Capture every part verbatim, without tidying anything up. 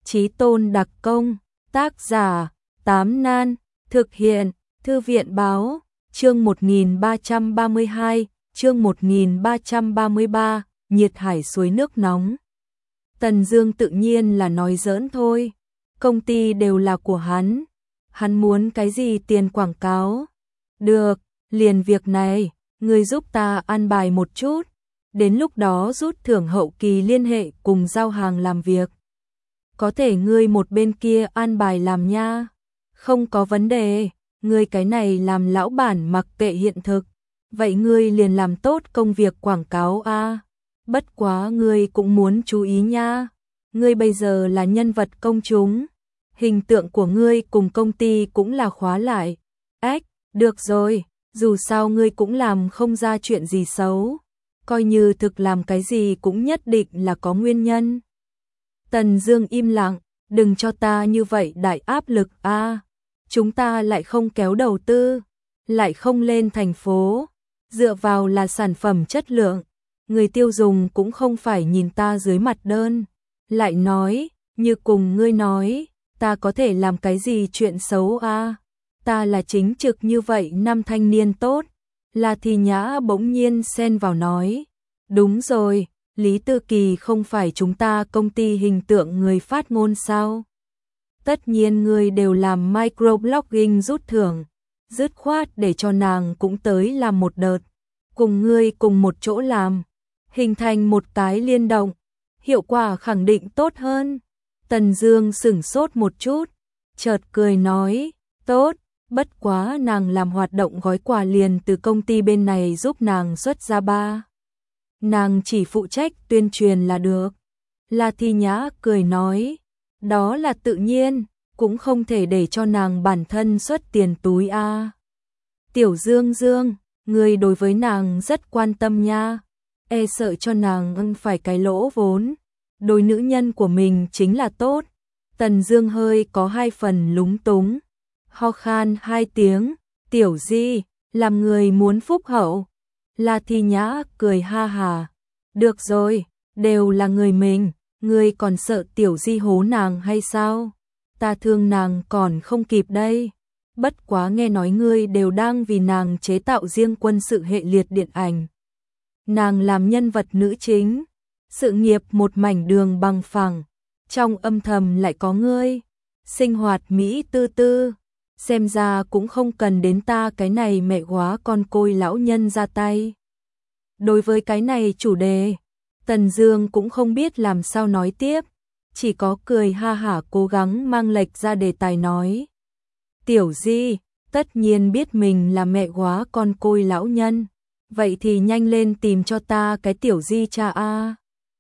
Chí tôn đặc công, tác giả, Tám Nan, thực hiện, Thư viện báo, chương một nghìn ba trăm ba mươi hai, chương một nghìn ba trăm ba mươi ba, nhiệt hải suối nước nóng. Tần Dương tự nhiên là nói giỡn thôi, công ty đều là của hắn, hắn muốn cái gì tiền quảng cáo. Được, liền việc này, ngươi giúp ta an bài một chút, đến lúc đó rút thưởng hậu kỳ liên hệ cùng giao hàng làm việc. Có thể ngươi một bên kia an bài làm nha. Không có vấn đề, ngươi cái này làm lão bản mặc kệ hiện thực, vậy ngươi liền làm tốt công việc quảng cáo a. Bất quá ngươi cũng muốn chú ý nha, ngươi bây giờ là nhân vật công chúng, hình tượng của ngươi cùng công ty cũng là khóa lại. Ách, được rồi, dù sao ngươi cũng làm không ra chuyện gì xấu, coi như thực làm cái gì cũng nhất định là có nguyên nhân. Tần Dương im lặng, đừng cho ta như vậy đại áp lực a. Chúng ta lại không kéo đầu tư, lại không lên thành phố, dựa vào là sản phẩm chất lượng, người tiêu dùng cũng không phải nhìn ta dưới mặt đơn. Lại nói, như cùng ngươi nói, ta có thể làm cái gì chuyện xấu a? Ta là chính trực như vậy năm thanh niên tốt. La Thi Nhã bỗng nhiên xen vào nói, đúng rồi, Lý Tư Kỳ không phải chúng ta công ty hình tượng người phát ngôn sao? Tất nhiên người đều làm microblogging rút thưởng, dứt khoát để cho nàng cũng tới làm một đợt, cùng ngươi cùng một chỗ làm, hình thành một cái liên động, hiệu quả khẳng định tốt hơn. Tần Dương sửng sốt một chút, chợt cười nói, tốt, bất quá nàng làm hoạt động gói quà liền từ công ty bên này giúp nàng xuất ra ba. Nàng chỉ phụ trách tuyên truyền là được. La Thi Nhã cười nói, đó là tự nhiên, cũng không thể để cho nàng bản thân xuất tiền túi a. À. Tiểu Dương Dương, người đối với nàng rất quan tâm nha, e sợ cho nàng ưng phải cái lỗ vốn, đối nữ nhân của mình chính là tốt. Tần Dương hơi có hai phần lúng túng, ho khan hai tiếng, tiểu Di, làm người muốn phúc hậu. La Thi Nhã cười ha hà, được rồi, đều là người mình, ngươi còn sợ tiểu Di hố nàng hay sao? Ta thương nàng còn không kịp đây. Bất quá nghe nói ngươi đều đang vì nàng chế tạo riêng quân sự hệ liệt điện ảnh. Nàng làm nhân vật nữ chính, sự nghiệp một mảnh đường bằng phẳng, trong âm thầm lại có ngươi, sinh hoạt mỹ tư tư, xem ra cũng không cần đến ta cái này mẹ góa con côi lão nhân ra tay. Đối với cái này chủ đề, Tần Dương cũng không biết làm sao nói tiếp, chỉ có cười ha hả cố gắng mang lệch ra đề tài nói. Tiểu Di, tất nhiên biết mình là mẹ góa con côi lão nhân, vậy thì nhanh lên tìm cho ta cái tiểu Di cha a.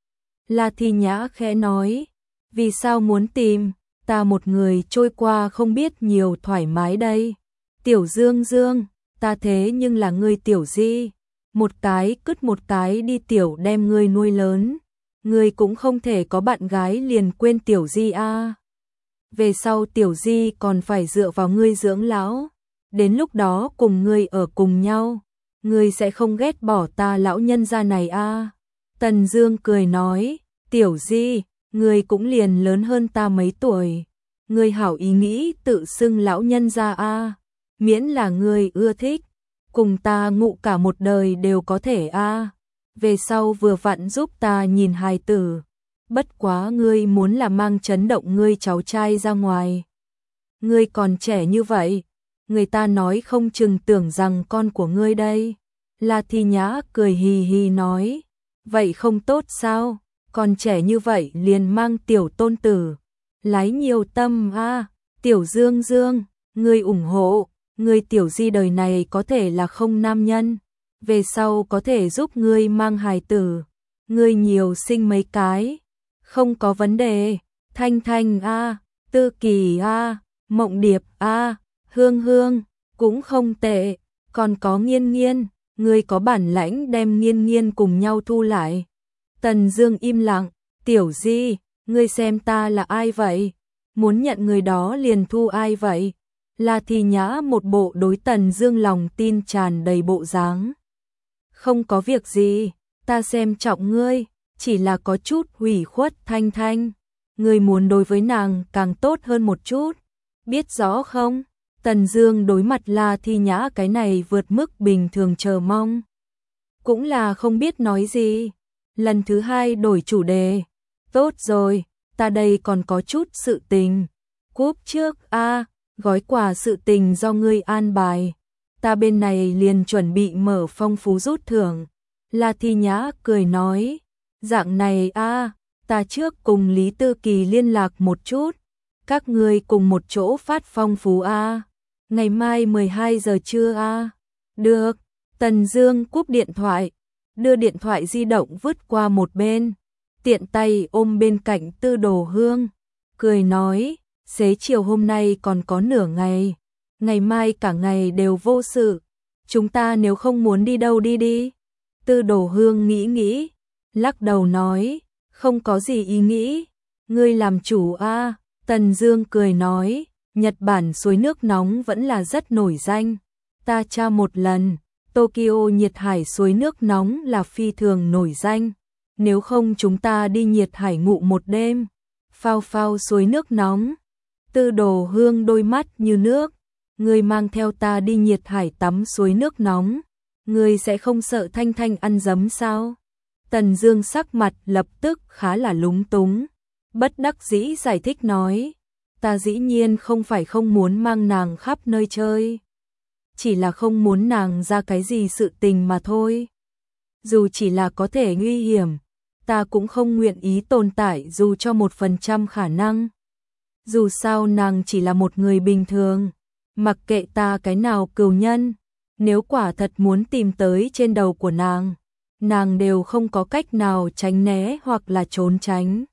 La Thi Nhã khẽ nói, vì sao muốn tìm, ta một người trôi qua không biết nhiều thoải mái đây. Tiểu Dương Dương, ta thế nhưng là ngươi tiểu Di, một cái cứt một cái đi tiểu đem ngươi nuôi lớn, ngươi cũng không thể có bạn gái liền quên tiểu Di a. Về sau tiểu Di còn phải dựa vào ngươi dưỡng lão, đến lúc đó cùng ngươi ở cùng nhau, ngươi sẽ không ghét bỏ ta lão nhân gia này a. Tần Dương cười nói, tiểu Di, ngươi cũng liền lớn hơn ta mấy tuổi, ngươi hảo ý nghĩ tự xưng lão nhân gia a, miễn là ngươi ưa thích, cùng ta ngụ cả một đời đều có thể a. Về sau vừa vặn giúp ta nhìn hài tử, bất quá ngươi muốn là mang chấn động ngươi cháu trai ra ngoài. Ngươi còn trẻ như vậy, người ta nói không chừng tưởng rằng con của ngươi đây. La Thi Nhã cười hì hì nói, vậy không tốt sao, còn trẻ như vậy liền mang tiểu tôn tử, lái nhiều tâm a. Tiểu Dương Dương, ngươi ủng hộ, ngươi tiểu Di đời này có thể là không nam nhân, về sau có thể giúp ngươi mang hài tử, ngươi nhiều sinh mấy cái, không có vấn đề. Thanh Thanh a, Tư Kỳ a, Mộng Điệp a, Hương Hương cũng không tệ, còn có Nghiên Nghiên, ngươi có bản lãnh đem Nghiên Nghiên cùng nhau thu lại. Tần Dương im lặng, tiểu Di, ngươi xem ta là ai vậy? Muốn nhận người đó liền thu ai vậy? La Thi Nhã một bộ đối Tần Dương lòng tin tràn đầy bộ dáng. Không có việc gì, ta xem trọng ngươi, chỉ là có chút hủy khuất Thanh Thanh. ngươi muốn đối với nàng càng tốt hơn một chút, biết rõ không? Tần Dương đối mặt La Thi Nhã cái này vượt mức bình thường chờ mong, cũng là không biết nói gì. Lần thứ hai đổi chủ đề, tốt rồi, ta đây còn có chút sự tình. Cúp trước a, gói quà sự tình do ngươi an bài. Ta bên này liền chuẩn bị mở phong phú rút thưởng. La Thi Nhã cười nói, dạng này a, ta trước cùng Lý Tư Kỳ liên lạc một chút, các ngươi cùng một chỗ phát phong phú a. Ngày mai mười hai giờ trưa a. Được. Tần Dương cúp điện thoại, đưa điện thoại di động vứt qua một bên, tiện tay ôm bên cạnh Tư Đồ Hương, cười nói, xế chiều hôm nay còn có nửa ngày, ngày mai cả ngày đều vô sự, chúng ta nếu không muốn đi đâu đi đi. Tư Đồ Hương nghĩ nghĩ, lắc đầu nói, không có gì ý nghĩ, ngươi làm chủ a. Tần Dương cười nói, Nhật Bản suối nước nóng vẫn là rất nổi danh, ta tra một lần, Tokyo nhiệt hải suối nước nóng là phi thường nổi danh, nếu không chúng ta đi nhiệt hải ngủ một đêm, phao phao suối nước nóng. Tư Đồ Hương đôi mắt như nước, ngươi mang theo ta đi nhiệt hải tắm suối nước nóng, ngươi sẽ không sợ Thanh Thanh ăn giấm sao? Tần Dương sắc mặt lập tức khá là lúng túng, bất đắc dĩ giải thích nói, ta dĩ nhiên không phải không muốn mang nàng khắp nơi chơi, chỉ là không muốn nàng ra cái gì sự tình mà thôi. Dù chỉ là có thể nguy hiểm, ta cũng không nguyện ý tồn tại dù cho một phần trăm khả năng. Dù sao nàng chỉ là một người bình thường, mặc kệ ta cái nào cừu nhân, nếu quả thật muốn tìm tới trên đầu của nàng, nàng đều không có cách nào tránh né hoặc là trốn tránh.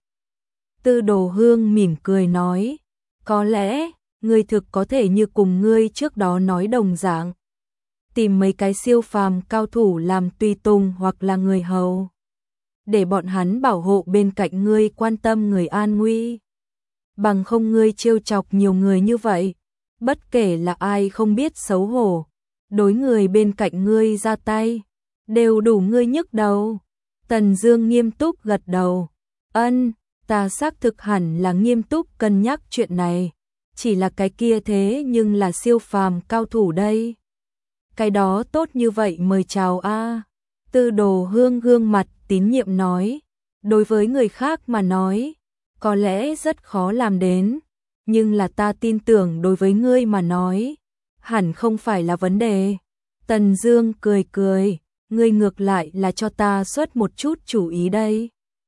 Tư Đồ Hương mỉm cười nói, có lẽ, ngươi thực có thể như cùng ngươi trước đó nói đồng dạng, tìm mấy cái siêu phàm cao thủ làm tùy tùng hoặc là người hầu, để bọn hắn bảo hộ bên cạnh ngươi, quan tâm người an nguy. Bằng không ngươi trêu chọc nhiều người như vậy, bất kể là ai không biết xấu hổ, đối người bên cạnh ngươi ra tay, đều đủ ngươi nhức đầu. Tần Dương nghiêm túc gật đầu, ân, ta xác thực hẳn là nghiêm túc cân nhắc chuyện này, chỉ là cái kia thế nhưng là siêu phàm cao thủ đây. Cái đó tốt như vậy mời chào a. Tư Đồ Hương gương mặt tín nhiệm nói, đối với người khác mà nói, có lẽ rất khó làm đến, nhưng là ta tin tưởng đối với ngươi mà nói, hẳn không phải là vấn đề. Tần Dương cười cười, ngươi ngược lại là cho ta xuất một chút chủ ý đây.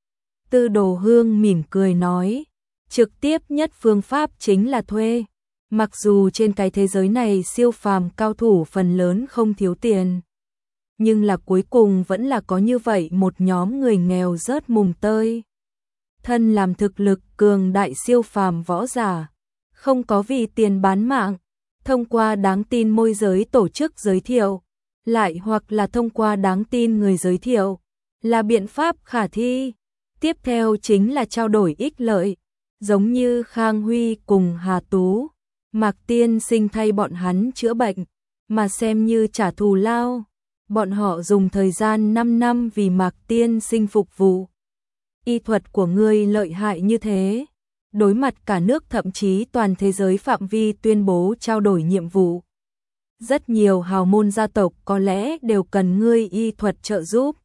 Tư Đồ Hương mỉm cười nói, trực tiếp nhất phương pháp chính là thuê. Mặc dù trên cái thế giới này siêu phàm cao thủ phần lớn không thiếu tiền, nhưng là cuối cùng vẫn là có như vậy một nhóm người nghèo rớt mùng tơi. Thân làm thực lực cường đại siêu phàm võ giả, không có vì tiền bán mạng, thông qua đáng tin môi giới tổ chức giới thiệu, lại hoặc là thông qua đáng tin người giới thiệu, là biện pháp khả thi. Tiếp theo chính là trao đổi ích lợi, giống như Khang Huy cùng Hà Tú, Mạc Tiên Sinh thay bọn hắn chữa bệnh, mà xem như trả thù lao. Bọn họ dùng thời gian năm năm vì Mạc Tiên Sinh phục vụ. Y thuật của ngươi lợi hại như thế, đối mặt cả nước thậm chí toàn thế giới phạm vi tuyên bố trao đổi nhiệm vụ. Rất nhiều hào môn gia tộc có lẽ đều cần ngươi y thuật trợ giúp.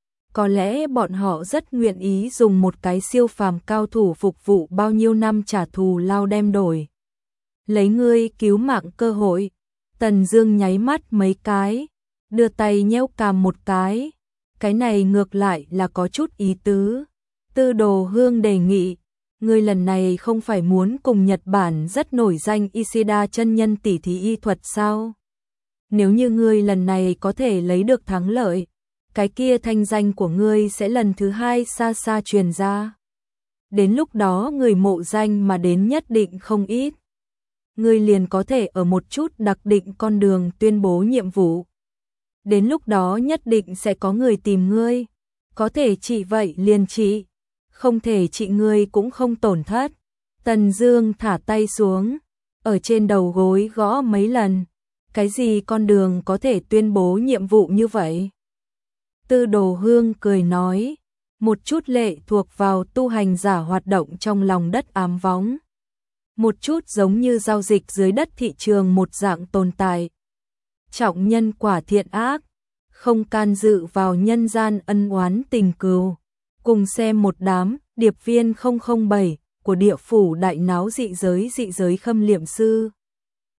Có lẽ bọn họ rất nguyện ý dùng một cái siêu phàm cao thủ phục vụ bao nhiêu năm trả thù lao đem đổi. Lấy ngươi cứu mạng cơ hội. Tần Dương nháy mắt mấy cái, đưa tay nhéo cằm một cái. Cái này ngược lại là có chút ý tứ. Tư Đồ Hương đề nghị, ngươi lần này không phải muốn cùng Nhật Bản rất nổi danh Ishida chân nhân tỉ thí y thuật sao? Nếu như ngươi lần này có thể lấy được thắng lợi, cái kia thanh danh của ngươi sẽ lần thứ hai xa xa truyền ra. Đến lúc đó người mộ danh mà đến nhất định không ít. Ngươi liền có thể ở một chút đặc định con đường tuyên bố nhiệm vụ. Đến lúc đó nhất định sẽ có người tìm ngươi. Có thể trị vậy liền trị, không thể trị ngươi cũng không tổn thất. Tần Dương thả tay xuống, ở trên đầu gối gõ mấy lần. Cái gì con đường có thể tuyên bố nhiệm vụ như vậy? Tư Đồ Hương cười nói, một chút lệ thuộc vào tu hành giả hoạt động trong lòng đất ám võng. Một chút giống như giao dịch dưới đất thị trường một dạng tồn tại. Trọng nhân quả thiện ác, không can dự vào nhân gian ân oán tình cừu. Cùng xem một đám điệp viên không không bảy của địa phủ đại náo dị giới dị giới khâm liệm sư.